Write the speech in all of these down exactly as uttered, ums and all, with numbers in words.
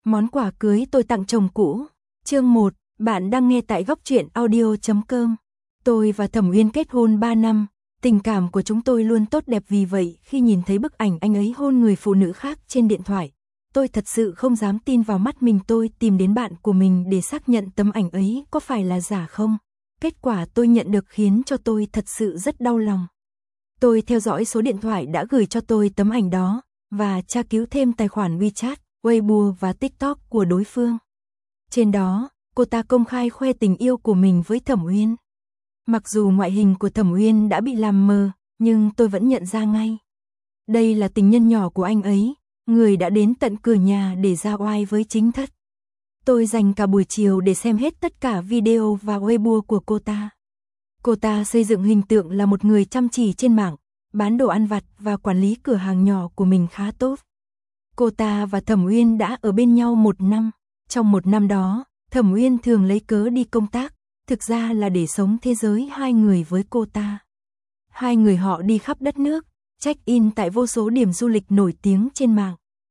Món quà cưới tôi tặng chồng cũ. Chương một, bạn đang nghe tại góc truyện audio chấm com. Tôi và Thẩm Uyên kết hôn ba năm, tình cảm của chúng tôi luôn tốt đẹp, vì vậy khi nhìn thấy bức ảnh anh ấy hôn người phụ nữ khác trên điện thoại, tôi thật sự không dám tin vào mắt mình. Tôi tìm đến bạn của mình để xác nhận tấm ảnh ấy có phải là giả không. Kết quả tôi nhận được khiến cho tôi thật sự rất đau lòng. Tôi theo dõi số điện thoại đã gửi cho tôi tấm ảnh đó và tra cứu thêm tài khoản WeChat, Weibo và TikTok của đối phương. Trên đó, cô ta công khai khoe tình yêu của mình với Thẩm Uyên. Mặc dù ngoại hình của Thẩm Uyên đã bị làm mờ, nhưng tôi vẫn nhận ra ngay. Đây là tình nhân nhỏ của anh ấy, người đã đến tận cửa nhà để ra oai với chính thất. Tôi dành cả buổi chiều để xem hết tất cả video và Weibo của cô ta. Cô ta xây dựng hình tượng là một người chăm chỉ trên mạng, bán đồ ăn vặt và quản lý cửa hàng nhỏ của mình khá tốt. Cô ta và Thẩm Uyên đã ở bên nhau một năm. Trong một năm đó, Thẩm Uyên thường lấy cớ đi công tác, thực ra là để sống thế giới hai người với cô ta. Hai người họ đi khắp đất nước, check-in tại vô số điểm du lịch nổi tiếng trên mạng,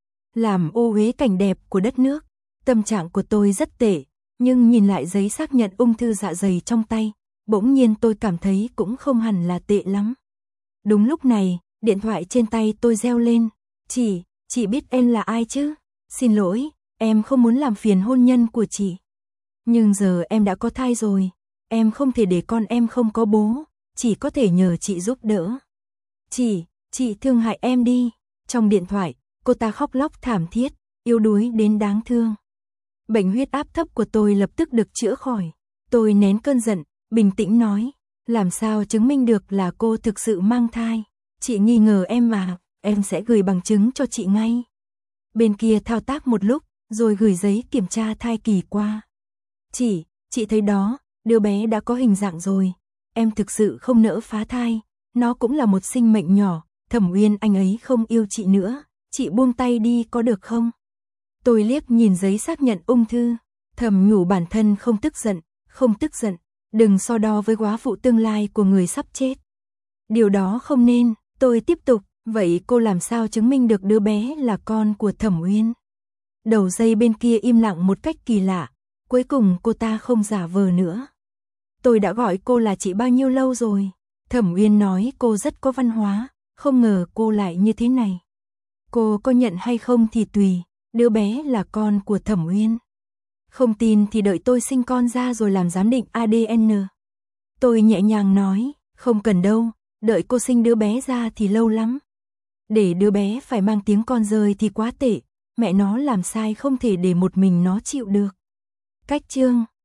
làm ô uế cảnh đẹp của đất nước. Tâm trạng của tôi rất tệ, nhưng nhìn lại giấy xác nhận ung thư dạ dày trong tay, bỗng nhiên tôi cảm thấy cũng không hẳn là tệ lắm. Đúng lúc này, điện thoại trên tay tôi reo lên. Chị, chị biết em là ai chứ? Xin lỗi, em không muốn làm phiền hôn nhân của chị. Nhưng giờ em đã có thai rồi, em không thể để con em không có bố, chỉ có thể nhờ chị giúp đỡ. Chị, chị thương hại em đi. Trong điện thoại, cô ta khóc lóc thảm thiết, yếu đuối đến đáng thương. Bệnh huyết áp thấp của tôi lập tức được chữa khỏi. Tôi nén cơn giận, bình tĩnh nói, làm sao chứng minh được là cô thực sự mang thai? Chị nghi ngờ em mà, em sẽ gửi bằng chứng cho chị ngay. Bên kia thao tác một lúc, rồi gửi giấy kiểm tra thai kỳ qua. Chị, chị thấy đó, đứa bé đã có hình dạng rồi. Em thực sự không nỡ phá thai, nó cũng là một sinh mệnh nhỏ. Thẩm Uyên anh ấy không yêu chị nữa, chị buông tay đi có được không? Tôi liếc nhìn giấy xác nhận ung thư, thầm nhủ bản thân không tức giận, không tức giận, đừng so đo với góa phụ tương lai của người sắp chết. Điều đó không nên. Tôi tiếp tục, vậy cô làm sao chứng minh được đứa bé là con của Thẩm Uyên? Đầu dây bên kia im lặng một cách kỳ lạ, cuối cùng cô ta không giả vờ nữa. Tôi đã gọi cô là chị bao nhiêu lâu rồi? Thẩm Uyên nói cô rất có văn hóa, không ngờ cô lại như thế này. Cô có nhận hay không thì tùy, đứa bé là con của Thẩm Uyên. Không tin thì đợi tôi sinh con ra rồi làm giám định a đê en. Tôi nhẹ nhàng nói, không cần đâu, đợi cô sinh đứa bé ra thì lâu lắm. Để đứa bé phải mang tiếng con rơi thì quá tệ, mẹ nó làm sai không thể để một mình nó chịu được. Cách chương